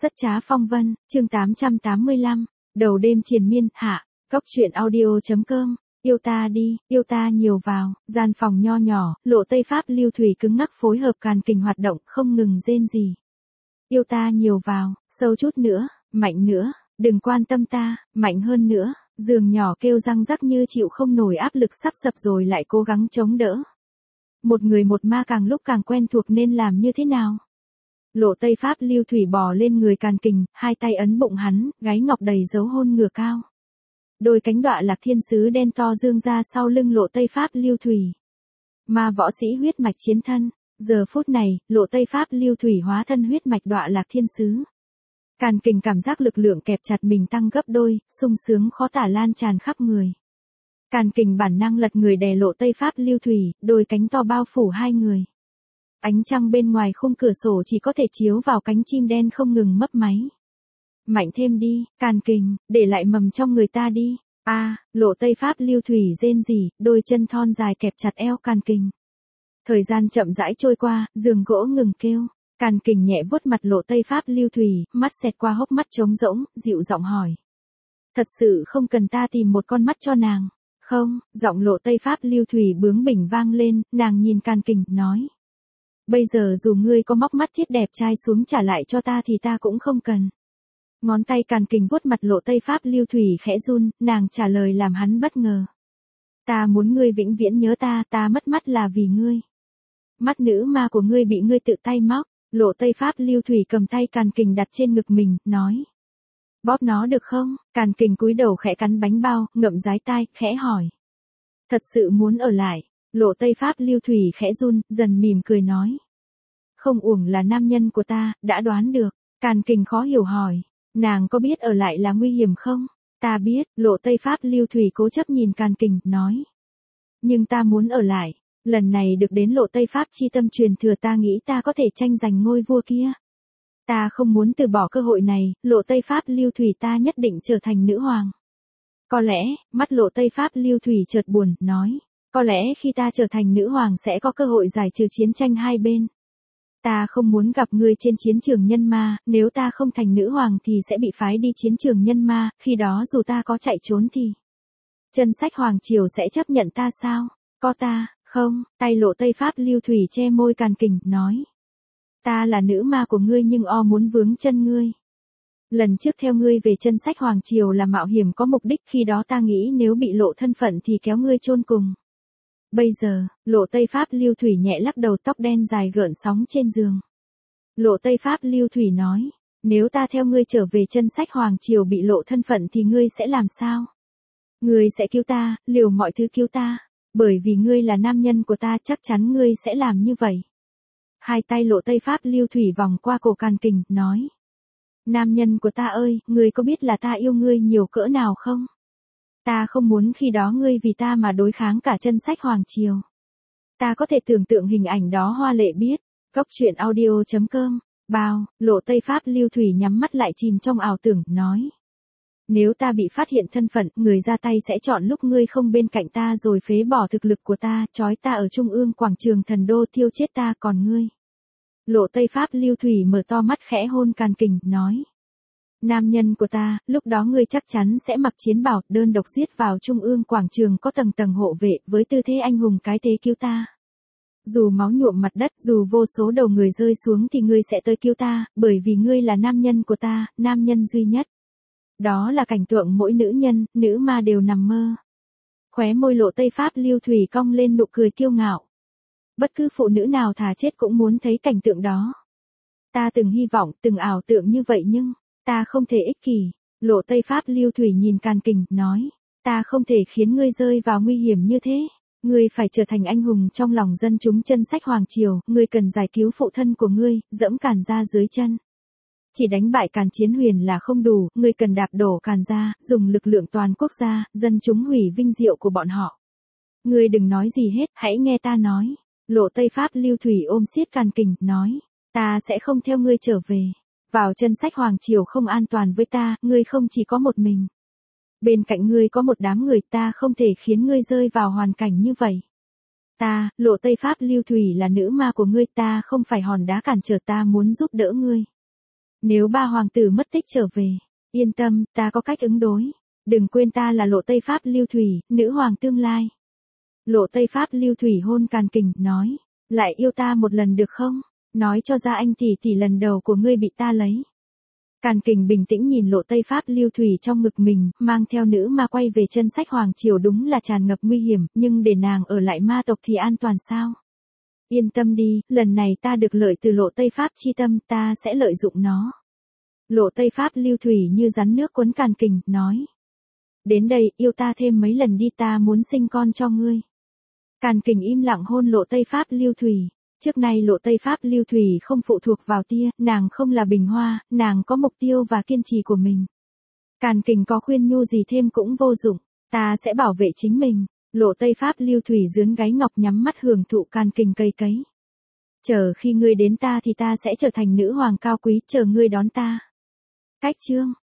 Rất trá phong vân, chương 885, đầu đêm triền miên, hạ, Cóc truyện audio.com, yêu ta đi, yêu ta nhiều vào, gian phòng nho nhỏ, Lộ Tây Pháp Lưu Thủy cứng ngắc phối hợp càn kình hoạt động, không ngừng rên rỉ. Yêu ta nhiều vào, sâu chút nữa, mạnh nữa, đừng quan tâm ta, mạnh hơn nữa, giường nhỏ kêu răng rắc như chịu không nổi áp lực sắp sập rồi lại cố gắng chống đỡ. Một người một ma càng lúc càng quen thuộc nên làm như thế nào? Lộ Tây Pháp Lưu Thủy bò lên người càn kình, hai tay ấn bụng hắn, gáy ngọc đầy dấu hôn ngửa cao. Đôi cánh đọa lạc thiên sứ đen to dương ra sau lưng Lộ Tây Pháp Lưu Thủy. Ma võ sĩ huyết mạch chiến thân, giờ phút này, Lộ Tây Pháp Lưu Thủy hóa thân huyết mạch đọa lạc thiên sứ. Càn kình cảm giác lực lượng kẹp chặt mình tăng gấp đôi, sung sướng khó tả lan tràn khắp người. Càn kình bản năng lật người đè Lộ Tây Pháp Lưu Thủy, đôi cánh to bao phủ hai người. Ánh trăng bên ngoài khung cửa sổ chỉ có thể chiếu vào cánh chim đen không ngừng mấp máy. Mạnh thêm đi, càn kình, để lại mầm trong người ta đi. Lộ Tây Pháp Lưu Thủy rên rỉ, đôi chân thon dài kẹp chặt eo càn kình. Thời gian chậm rãi trôi qua, giường gỗ ngừng kêu. Càn kình nhẹ vuốt mặt Lộ Tây Pháp Lưu Thủy, mắt xẹt qua hốc mắt trống rỗng, dịu giọng hỏi. Thật sự không cần ta tìm một con mắt cho nàng. Không, giọng Lộ Tây Pháp Lưu Thủy bướng bỉnh vang lên, nàng nhìn càn kình, nói. Bây giờ dù ngươi có móc mắt thiết đẹp trai xuống trả lại cho ta thì ta cũng không cần. Ngón tay càn kình vuốt mặt Lộ Tây Pháp Lưu Thủy khẽ run, nàng trả lời làm hắn bất ngờ. Ta muốn ngươi vĩnh viễn nhớ ta mất mắt là vì ngươi. Mắt nữ ma của ngươi bị ngươi tự tay móc. Lộ Tây Pháp Lưu Thủy cầm tay càn kình đặt trên ngực mình, nói. Bóp nó được không? Càn kình cúi đầu khẽ cắn bánh bao, ngậm dái tai, khẽ hỏi. Thật sự muốn ở lại. Lộ Tây Pháp Lưu Thủy khẽ run, dần mỉm cười nói. Không uổng là nam nhân của ta, đã đoán được. Càn kình khó hiểu hỏi. Nàng có biết ở lại là nguy hiểm không? Ta biết, Lộ Tây Pháp Lưu Thủy cố chấp nhìn càn kình, nói. Nhưng ta muốn ở lại. Lần này được đến Lộ Tây Pháp chi tâm truyền thừa ta nghĩ ta có thể tranh giành ngôi vua kia. Ta không muốn từ bỏ cơ hội này, Lộ Tây Pháp Lưu Thủy ta nhất định trở thành nữ hoàng. Có lẽ, mắt Lộ Tây Pháp Lưu Thủy chợt buồn, nói. Có lẽ khi ta trở thành nữ hoàng sẽ có cơ hội giải trừ chiến tranh hai bên. Ta không muốn gặp ngươi trên chiến trường nhân ma, nếu ta không thành nữ hoàng thì sẽ bị phái đi chiến trường nhân ma, khi đó dù ta có chạy trốn thì. Chân sách hoàng triều sẽ chấp nhận ta sao? Có ta, không, tay Lộ Tây Pháp Lưu Thủy che môi càn kình, nói. Ta là nữ ma của ngươi nhưng muốn vướng chân ngươi. Lần trước theo ngươi về chân sách hoàng triều là mạo hiểm có mục đích, khi đó ta nghĩ nếu bị lộ thân phận thì kéo ngươi chôn cùng. Bây giờ, Lộ Tây Pháp Lưu Thủy nhẹ lắc đầu, tóc đen dài gợn sóng trên giường. Lộ Tây Pháp Lưu Thủy nói, nếu ta theo ngươi trở về chân sách hoàng triều bị lộ thân phận thì ngươi sẽ làm sao? Ngươi sẽ cứu ta, liều mọi thứ cứu ta, bởi vì ngươi là nam nhân của ta, chắc chắn ngươi sẽ làm như vậy. Hai tay Lộ Tây Pháp Lưu Thủy vòng qua cổ càn kình, nói. Nam nhân của ta ơi, ngươi có biết là ta yêu ngươi nhiều cỡ nào không? Ta không muốn khi đó ngươi vì ta mà đối kháng cả chân sách hoàng triều. Ta có thể tưởng tượng hình ảnh đó hoa lệ biết. Cóc truyện audio.com, bao, Lộ Tây Pháp Lưu Thủy nhắm mắt lại chìm trong ảo tưởng, nói. Nếu ta bị phát hiện thân phận, người ra tay sẽ chọn lúc ngươi không bên cạnh ta rồi phế bỏ thực lực của ta, trói ta ở trung ương quảng trường thần đô thiêu chết ta, còn ngươi. Lộ Tây Pháp Lưu Thủy mở to mắt khẽ hôn càn kình, nói. Nam nhân của ta, lúc đó ngươi chắc chắn sẽ mặc chiến bào, đơn độc giết vào trung ương quảng trường có tầng tầng hộ vệ, với tư thế anh hùng cái thế cứu ta. Dù máu nhuộm mặt đất, dù vô số đầu người rơi xuống thì ngươi sẽ tới cứu ta, bởi vì ngươi là nam nhân của ta, nam nhân duy nhất. Đó là cảnh tượng mỗi nữ nhân, nữ ma đều nằm mơ. Khóe môi Lộ Tây Pháp Lưu Thủy cong lên nụ cười kiêu ngạo. Bất cứ phụ nữ nào thà chết cũng muốn thấy cảnh tượng đó. Ta từng hy vọng, từng ảo tưởng như vậy nhưng, ta không thể ích kỷ. Lộ Tây Pháp Lưu Thủy nhìn càn kình, nói. Ta không thể khiến ngươi rơi vào nguy hiểm như thế. Ngươi phải trở thành anh hùng trong lòng dân chúng chân sách hoàng triều, ngươi cần giải cứu phụ thân của ngươi, dẫm Càn gia dưới chân. Chỉ đánh bại Càn Chiến Huyền là không đủ, ngươi cần đạp đổ Càn gia, dùng lực lượng toàn quốc gia, dân chúng hủy vinh diệu của bọn họ. Ngươi đừng nói gì hết, hãy nghe ta nói. Lộ Tây Pháp Lưu Thủy ôm siết càn kình, nói. Ta sẽ không theo ngươi trở về. Vào chân sách hoàng triều không an toàn với ta, ngươi không chỉ có một mình. Bên cạnh ngươi có một đám người, ta không thể khiến ngươi rơi vào hoàn cảnh như vậy. Ta, Lộ Tây Pháp Lưu Thủy là nữ ma của ngươi, ta không phải hòn đá cản trở, ta muốn giúp đỡ ngươi. Nếu ba hoàng tử mất tích trở về, yên tâm, ta có cách ứng đối. Đừng quên ta là Lộ Tây Pháp Lưu Thủy, nữ hoàng tương lai. Lộ Tây Pháp Lưu Thủy hôn Càn Kình, nói, lại yêu ta một lần được không? Nói cho ra anh tỷ lần đầu của ngươi bị ta lấy. Càn Kình bình tĩnh nhìn Lộ Tây Pháp Lưu Thủy trong ngực mình, mang theo nữ ma quay về chân sách hoàng triều đúng là tràn ngập nguy hiểm, nhưng để nàng ở lại ma tộc thì an toàn sao? Yên tâm đi, lần này ta được lợi từ Lộ Tây Pháp chi tâm, ta sẽ lợi dụng nó. Lộ Tây Pháp Lưu Thủy như rắn nước cuốn Càn Kình, nói. Đến đây, yêu ta thêm mấy lần đi, ta muốn sinh con cho ngươi. Càn Kình im lặng hôn Lộ Tây Pháp Lưu Thủy. Trước nay Lộ Tây Pháp Lưu Thủy không phụ thuộc vào tia, nàng không là bình hoa, nàng có mục tiêu và kiên trì của mình. Càn Kình có khuyên nhu gì thêm cũng vô dụng, ta sẽ bảo vệ chính mình. Lộ Tây Pháp Lưu Thủy dướn gáy ngọc nhắm mắt hưởng thụ Càn Kình cây cấy. Chờ khi ngươi đến ta thì ta sẽ trở thành nữ hoàng cao quý, chờ ngươi đón ta. Cách chương